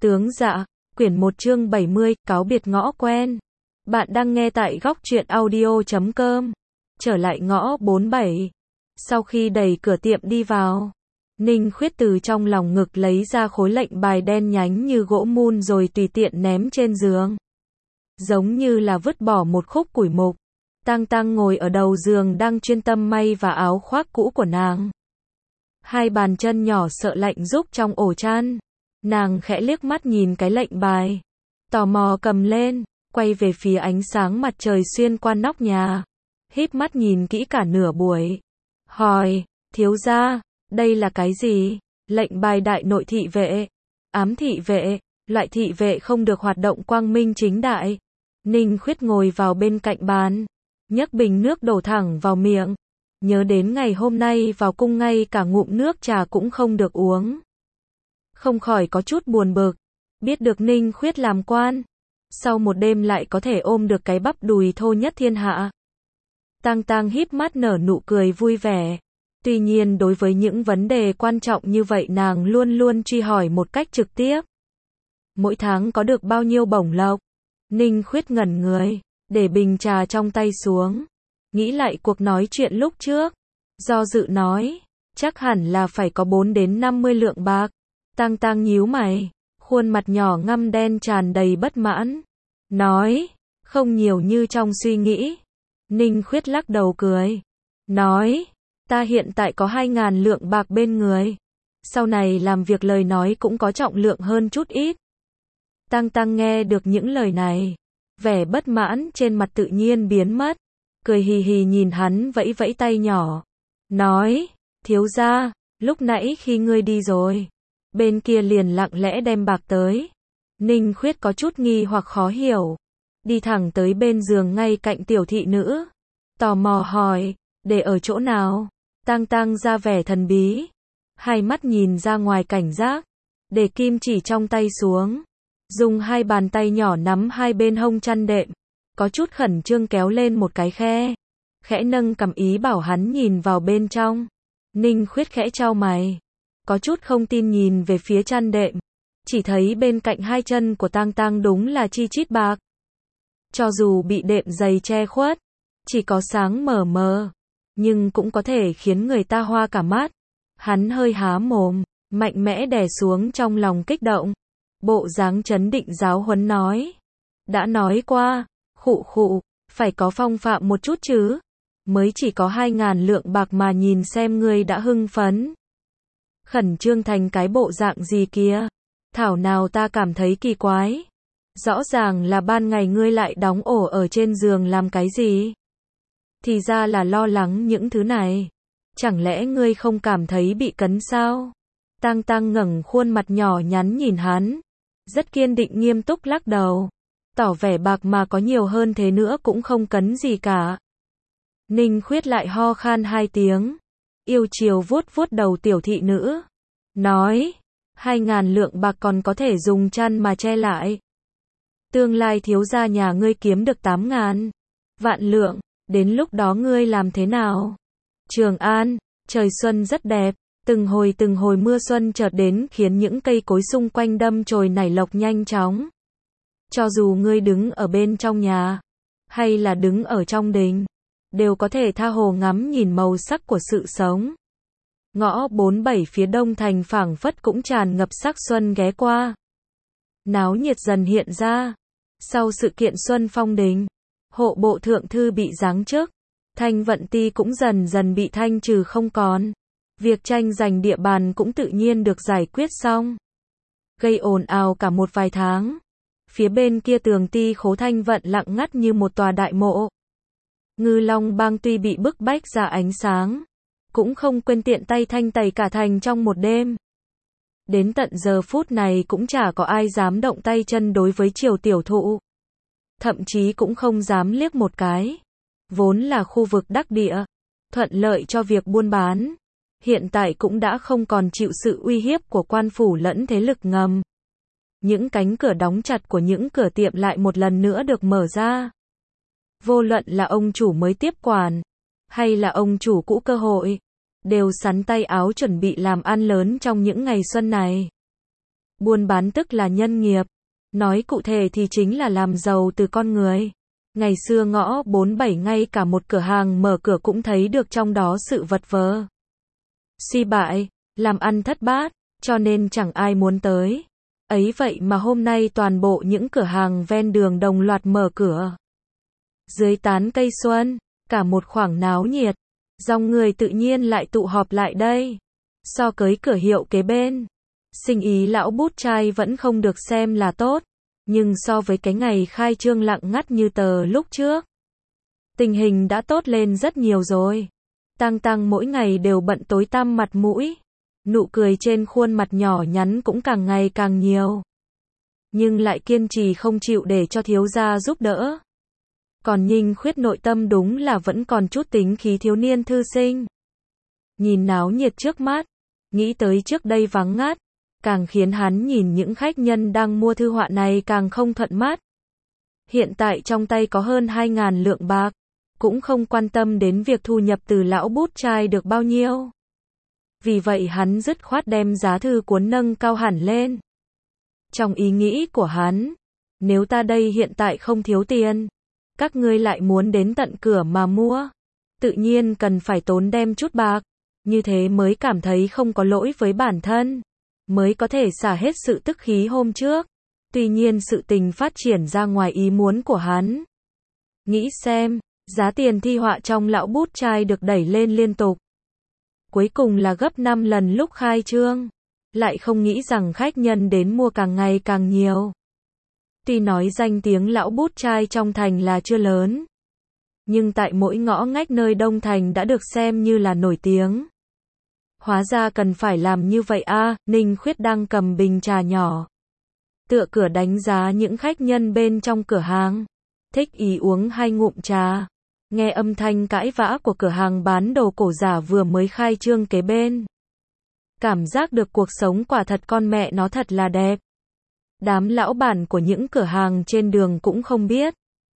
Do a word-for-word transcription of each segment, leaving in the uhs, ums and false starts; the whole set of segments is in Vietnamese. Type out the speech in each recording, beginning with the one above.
Tướng dạ, quyển một chương bảy mươi, cáo biệt ngõ quen. Bạn đang nghe tại góc truyện audio chấm com. Trở lại ngõ bốn bảy. Sau khi đẩy cửa tiệm đi vào, Ninh Khuyết từ trong lòng ngực lấy ra khối lệnh bài đen nhánh như gỗ mun rồi tùy tiện ném trên giường. Giống như là vứt bỏ một khúc củi mục. Tang Tang ngồi ở đầu giường đang chuyên tâm may và áo khoác cũ của nàng. Hai bàn chân nhỏ sợ lạnh rúc trong ổ chăn. Nàng khẽ liếc mắt nhìn cái lệnh bài, tò mò cầm lên, quay về phía ánh sáng mặt trời xuyên qua nóc nhà, híp mắt nhìn kỹ cả nửa buổi. Hỏi, thiếu gia, đây là cái gì? Lệnh bài đại nội thị vệ, ám thị vệ, loại thị vệ không được hoạt động quang minh chính đại. Ninh Khuyết ngồi vào bên cạnh bàn, nhấc bình nước đổ thẳng vào miệng. Nhớ đến ngày hôm nay vào cung ngay cả ngụm nước trà cũng không được uống. Không khỏi có chút buồn bực, biết được Ninh Khuyết làm quan, sau một đêm lại có thể ôm được cái bắp đùi thô nhất thiên hạ. Tang Tang híp mắt nở nụ cười vui vẻ. Tuy nhiên đối với những vấn đề quan trọng như vậy nàng luôn luôn truy hỏi một cách trực tiếp. Mỗi tháng có được bao nhiêu bổng lộc? Ninh Khuyết ngẩn người, để bình trà trong tay xuống, nghĩ lại cuộc nói chuyện lúc trước, do dự nói, chắc hẳn là phải có bốn đến năm mươi lượng bạc. Tang Tang nhíu mày, khuôn mặt nhỏ ngăm đen tràn đầy bất mãn, nói, không nhiều như trong suy nghĩ. Ninh Khuyết lắc đầu cười, nói, ta hiện tại có hai ngàn lượng bạc bên người, sau này làm việc lời nói cũng có trọng lượng hơn chút ít. Tang Tang nghe được những lời này, vẻ bất mãn trên mặt tự nhiên biến mất, cười hì hì nhìn hắn vẫy vẫy tay nhỏ, nói, thiếu gia, lúc nãy khi ngươi đi rồi, bên kia liền lặng lẽ đem bạc tới. Ninh Khuyết có chút nghi hoặc khó hiểu, đi thẳng tới bên giường ngay cạnh tiểu thị nữ, tò mò hỏi, để ở chỗ nào? Tang Tang ra vẻ thần bí, hai mắt nhìn ra ngoài cảnh giác, để kim chỉ trong tay xuống, dùng hai bàn tay nhỏ nắm hai bên hông chăn đệm, có chút khẩn trương kéo lên một cái khe, khẽ nâng cằm ý bảo hắn nhìn vào bên trong. Ninh Khuyết khẽ chau mày, có chút không tin nhìn về phía chăn đệm, chỉ thấy bên cạnh hai chân của Tang Tang đúng là chi chít bạc. Cho dù bị đệm dày che khuất, chỉ có sáng mờ mờ, nhưng cũng có thể khiến người ta hoa cả mắt. Hắn hơi há mồm, mạnh mẽ đè xuống trong lòng kích động, bộ dáng trấn định giáo huấn nói, đã nói qua, khụ khụ, phải có phong phạm một chút chứ, mới chỉ có hai ngàn lượng bạc mà nhìn xem ngươi đã hưng phấn, khẩn trương thành cái bộ dạng gì kia, thảo nào ta cảm thấy kỳ quái, rõ ràng là ban ngày ngươi lại đóng ổ ở trên giường làm cái gì? Thì ra là lo lắng những thứ này, chẳng lẽ ngươi không cảm thấy bị cấn sao? Tang Tang ngẩng khuôn mặt nhỏ nhắn nhìn hắn, rất kiên định nghiêm túc lắc đầu, tỏ vẻ bạc mà có nhiều hơn thế nữa cũng không cấn gì cả. Ninh Khuyết lại ho khan hai tiếng, yêu chiều vuốt vuốt đầu tiểu thị nữ, nói, hai ngàn lượng bạc còn có thể dùng chăn mà che lại. Tương lai thiếu gia nhà ngươi kiếm được tám ngàn vạn lượng, đến lúc đó ngươi làm thế nào? Trường An, trời xuân rất đẹp, từng hồi từng hồi mưa xuân chợt đến khiến những cây cối xung quanh đâm chồi nảy lộc nhanh chóng. Cho dù ngươi đứng ở bên trong nhà, hay là đứng ở trong đình, đều có thể tha hồ ngắm nhìn màu sắc của sự sống. Ngõ bốn bảy phía đông thành phảng phất cũng tràn ngập sắc xuân ghé qua. Náo nhiệt dần hiện ra. Sau sự kiện Xuân Phong Đình, hộ bộ thượng thư bị giáng chức, Thanh Vận Ti cũng dần dần bị thanh trừ không còn. Việc tranh giành địa bàn cũng tự nhiên được giải quyết xong. Gây ồn ào cả một vài tháng. Phía bên kia tường Ti khố Thanh Vận lặng ngắt như một tòa đại mộ. Ngư Long Bang tuy bị bức bách ra ánh sáng, cũng không quên tiện tay thanh tẩy cả thành trong một đêm. Đến tận giờ phút này cũng chả có ai dám động tay chân đối với Triều tiểu thụ. Thậm chí cũng không dám liếc một cái. Vốn là khu vực đắc địa, thuận lợi cho việc buôn bán, hiện tại cũng đã không còn chịu sự uy hiếp của quan phủ lẫn thế lực ngầm. Những cánh cửa đóng chặt của những cửa tiệm lại một lần nữa được mở ra. Vô luận là ông chủ mới tiếp quản, hay là ông chủ cũ cơ hội, đều sắn tay áo chuẩn bị làm ăn lớn trong những ngày xuân này. Buôn bán tức là nhân nghiệp. Nói cụ thể thì chính là làm giàu từ con người. Ngày xưa ngõ bốn bảy ngay cả một cửa hàng mở cửa cũng thấy được trong đó sự vật vờ. Suy bại, làm ăn thất bát, cho nên chẳng ai muốn tới. Ấy vậy mà hôm nay toàn bộ những cửa hàng ven đường đồng loạt mở cửa. Dưới tán cây xuân, cả một khoảng náo nhiệt, dòng người tự nhiên lại tụ họp lại đây. So với cửa hiệu kế bên, sinh ý lão bút trai vẫn không được xem là tốt, nhưng so với cái ngày khai trương lặng ngắt như tờ lúc trước, tình hình đã tốt lên rất nhiều rồi. Tăng Tăng mỗi ngày đều bận tối tăm mặt mũi, nụ cười trên khuôn mặt nhỏ nhắn cũng càng ngày càng nhiều, nhưng lại kiên trì không chịu để cho thiếu gia giúp đỡ. Còn Ninh Khuyết nội tâm đúng là vẫn còn chút tính khí thiếu niên thư sinh. Nhìn náo nhiệt trước mắt, nghĩ tới trước đây vắng ngắt, càng khiến hắn nhìn những khách nhân đang mua thư họa này càng không thuận mắt. Hiện tại trong tay có hơn hai ngàn lượng bạc, cũng không quan tâm đến việc thu nhập từ lão bút trai được bao nhiêu. Vì vậy hắn dứt khoát đem giá thư cuốn nâng cao hẳn lên. Trong ý nghĩ của hắn, nếu ta đây hiện tại không thiếu tiền, các ngươi lại muốn đến tận cửa mà mua, tự nhiên cần phải tốn đem chút bạc, như thế mới cảm thấy không có lỗi với bản thân, mới có thể xả hết sự tức khí hôm trước. Tuy nhiên sự tình phát triển ra ngoài ý muốn của hắn. Nghĩ xem, giá tiền thi họa trong lão bút trai được đẩy lên liên tục. Cuối cùng là gấp năm lần lúc khai trương. Lại không nghĩ rằng khách nhân đến mua càng ngày càng nhiều. Tuy nói danh tiếng lão bút trai trong thành là chưa lớn, nhưng tại mỗi ngõ ngách nơi Đông Thành đã được xem như là nổi tiếng. Hóa ra cần phải làm như vậy a. À, Ninh Khuyết đang cầm bình trà nhỏ, tựa cửa đánh giá những khách nhân bên trong cửa hàng, thích ý uống hai ngụm trà, nghe âm thanh cãi vã của cửa hàng bán đồ cổ giả vừa mới khai trương kế bên. Cảm giác được cuộc sống quả thật con mẹ nó thật là đẹp. Đám lão bản của những cửa hàng trên đường cũng không biết.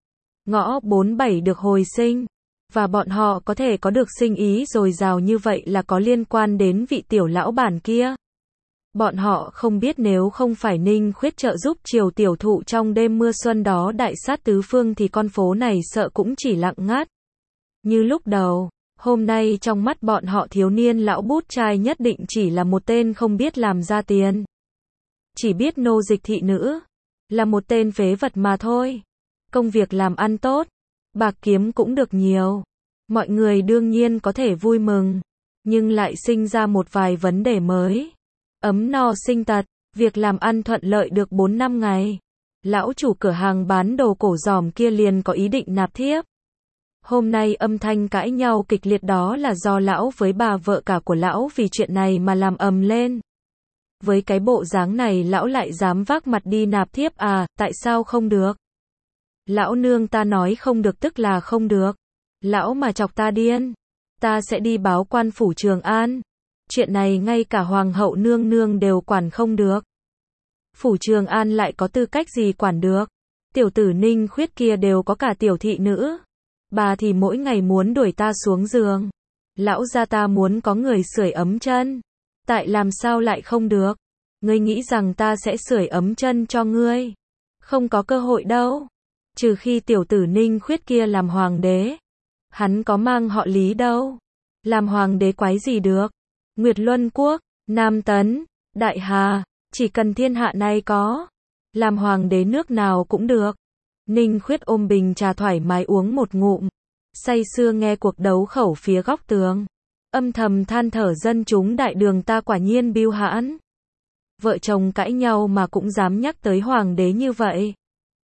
Ngõ bốn bảy được hồi sinh, và bọn họ có thể có được sinh ý dồi dào như vậy là có liên quan đến vị tiểu lão bản kia. Bọn họ không biết nếu không phải Ninh Khuyết trợ giúp Triều tiểu thụ trong đêm mưa xuân đó đại sát tứ phương thì con phố này sợ cũng chỉ lặng ngắt. Như lúc đầu, hôm nay trong mắt bọn họ thiếu niên lão bút trai nhất định chỉ là một tên không biết làm ra tiền. Chỉ biết nô dịch thị nữ, là một tên phế vật mà thôi. Công việc làm ăn tốt, bạc kiếm cũng được nhiều. Mọi người đương nhiên có thể vui mừng, nhưng lại sinh ra một vài vấn đề mới. Ấm no sinh tật, việc làm ăn thuận lợi được bốn năm ngày. Lão chủ cửa hàng bán đồ cổ giòm kia liền có ý định nạp thiếp. Hôm nay âm thanh cãi nhau kịch liệt đó là do lão với bà vợ cả của lão vì chuyện này mà làm ầm lên. Với cái bộ dáng này lão lại dám vác mặt đi nạp thiếp à, tại sao không được? Lão nương ta nói không được tức là không được. Lão mà chọc ta điên, ta sẽ đi báo quan phủ Trường An. Chuyện này ngay cả hoàng hậu nương nương đều quản không được. Phủ Trường An lại có tư cách gì quản được? Tiểu tử Ninh Khuyết kia đều có cả tiểu thị nữ. Bà thì mỗi ngày muốn đuổi ta xuống giường. Lão gia ta muốn có người sưởi ấm chân. Tại làm sao lại không được? Ngươi nghĩ rằng ta sẽ sưởi ấm chân cho ngươi? Không có cơ hội đâu. Trừ khi tiểu tử Ninh Khuyết kia làm hoàng đế. Hắn có mang họ Lý đâu. Làm hoàng đế quái gì được? Nguyệt Luân Quốc, Nam Tấn, Đại Hà, chỉ cần thiên hạ này có. Làm hoàng đế nước nào cũng được. Ninh Khuyết ôm bình trà thoải mái uống một ngụm. Say sưa nghe cuộc đấu khẩu phía góc tường. Âm thầm than thở dân chúng đại đường ta quả nhiên bưu hãn. Vợ chồng cãi nhau mà cũng dám nhắc tới hoàng đế như vậy.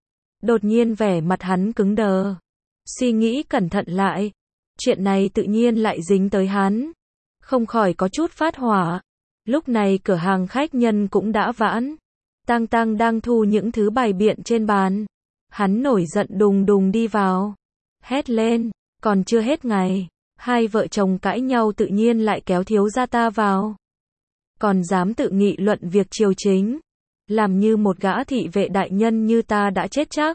Đột nhiên vẻ mặt hắn cứng đờ. Suy nghĩ cẩn thận lại. Chuyện này tự nhiên lại dính tới hắn. Không khỏi có chút phát hỏa. Lúc này cửa hàng khách nhân cũng đã vãn. Tang Tang đang thu những thứ bày biện trên bàn. Hắn nổi giận đùng đùng đi vào. Hét lên, còn chưa hết ngày. Hai vợ chồng cãi nhau tự nhiên lại kéo thiếu gia ta vào. Còn dám tự nghị luận việc triều chính. Làm như một gã thị vệ đại nhân như ta đã chết chắc.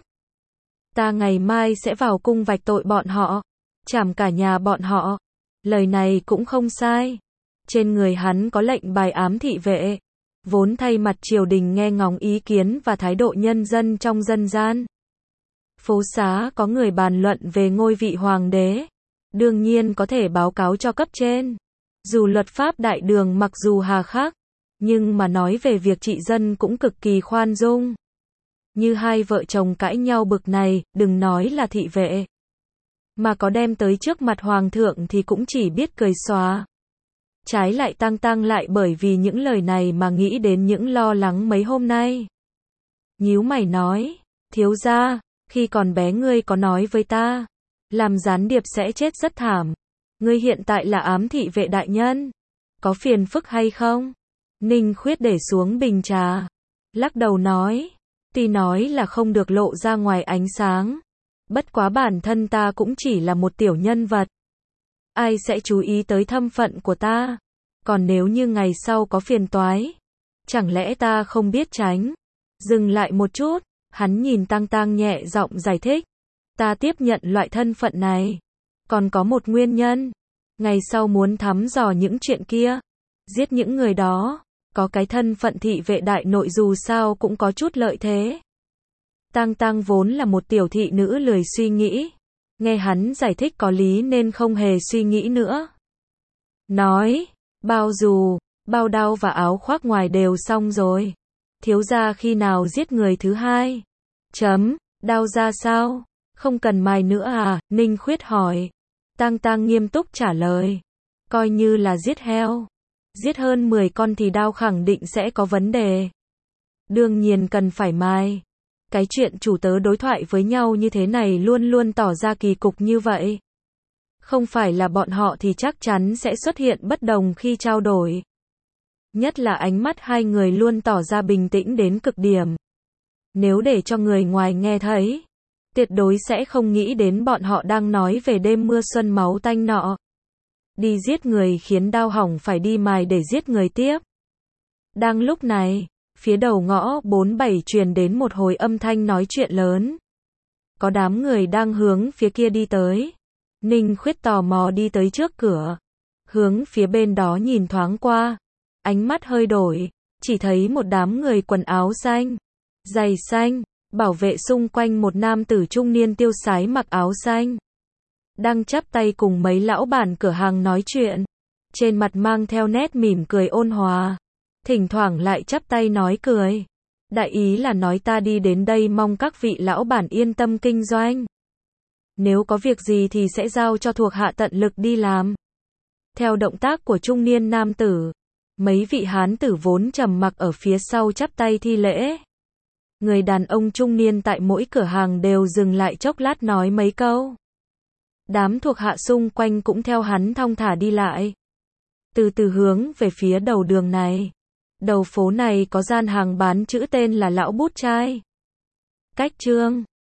Ta ngày mai sẽ vào cung vạch tội bọn họ. Trảm cả nhà bọn họ. Lời này cũng không sai. Trên người hắn có lệnh bài ám thị vệ. vốn thay mặt triều đình nghe ngóng ý kiến và thái độ nhân dân trong dân gian. Phố xá có người bàn luận về ngôi vị hoàng đế, đương nhiên có thể báo cáo cho cấp trên. Dù luật pháp đại đường mặc dù hà khắc, nhưng mà nói về việc trị dân cũng cực kỳ khoan dung. Như hai vợ chồng cãi nhau bực này, đừng nói là thị vệ, mà có đem tới trước mặt hoàng thượng thì cũng chỉ biết cười xòa. Trái lại Tăng Tăng lại bởi vì những lời này mà nghĩ đến những lo lắng mấy hôm nay. Nhíu mày nói, thiếu gia, khi còn bé ngươi có nói với ta, làm gián điệp sẽ chết rất thảm. Ngươi hiện tại là ám thị vệ đại nhân, có phiền phức hay không? Ninh Khuyết để xuống bình trà, lắc đầu nói, tuy nói là không được lộ ra ngoài ánh sáng, bất quá bản thân ta cũng chỉ là một tiểu nhân vật. Ai sẽ chú ý tới thân phận của ta? Còn nếu như ngày sau có phiền toái, chẳng lẽ ta không biết tránh? Dừng lại một chút, hắn nhìn Tăng Tăng nhẹ giọng giải thích. Ta tiếp nhận loại thân phận này, còn có một nguyên nhân. Ngày sau muốn thăm dò những chuyện kia, giết những người đó, có cái thân phận thị vệ đại nội dù sao cũng có chút lợi thế. Tăng Tăng vốn là một tiểu thị nữ lười suy nghĩ, nghe hắn giải thích có lý nên không hề suy nghĩ nữa. Nói, bao dù, bao đao và áo khoác ngoài đều xong rồi. Thiếu gia khi nào giết người thứ hai? Chấm, đao ra sao? Không cần mài nữa à? Ninh Khuyết hỏi. Tăng Tăng nghiêm túc trả lời. Coi như là giết heo. Giết hơn mười con thì đao khẳng định sẽ có vấn đề. Đương nhiên cần phải mài. Cái chuyện chủ tớ đối thoại với nhau như thế này luôn luôn tỏ ra kỳ cục như vậy. Không phải là bọn họ thì chắc chắn sẽ xuất hiện bất đồng khi trao đổi. Nhất là ánh mắt hai người luôn tỏ ra bình tĩnh đến cực điểm. Nếu để cho người ngoài nghe thấy, tuyệt đối sẽ không nghĩ đến bọn họ đang nói về đêm mưa xuân máu tanh nọ. Đi giết người khiến đao hỏng phải đi mài để giết người tiếp. Đang lúc này, phía đầu ngõ bốn bảy truyền đến một hồi âm thanh nói chuyện lớn. Có đám người đang hướng phía kia đi tới. Ninh Khuyết tò mò đi tới trước cửa, hướng phía bên đó nhìn thoáng qua, ánh mắt hơi đổi, chỉ thấy một đám người quần áo xanh, giày xanh, bảo vệ xung quanh một nam tử trung niên tiêu sái mặc áo xanh, đang chắp tay cùng mấy lão bản cửa hàng nói chuyện, trên mặt mang theo nét mỉm cười ôn hòa, thỉnh thoảng lại chắp tay nói cười. Đại ý là nói ta đi đến đây mong các vị lão bản yên tâm kinh doanh. Nếu có việc gì thì sẽ giao cho thuộc hạ tận lực đi làm. Theo động tác của trung niên nam tử, mấy vị hán tử vốn trầm mặc ở phía sau chắp tay thi lễ. Người đàn ông trung niên tại mỗi cửa hàng đều dừng lại chốc lát nói mấy câu. Đám thuộc hạ xung quanh cũng theo hắn thong thả đi lại. Từ từ hướng về phía đầu đường này. Đầu phố này có gian hàng bán chữ tên là Lão Bút Trai. Cách chương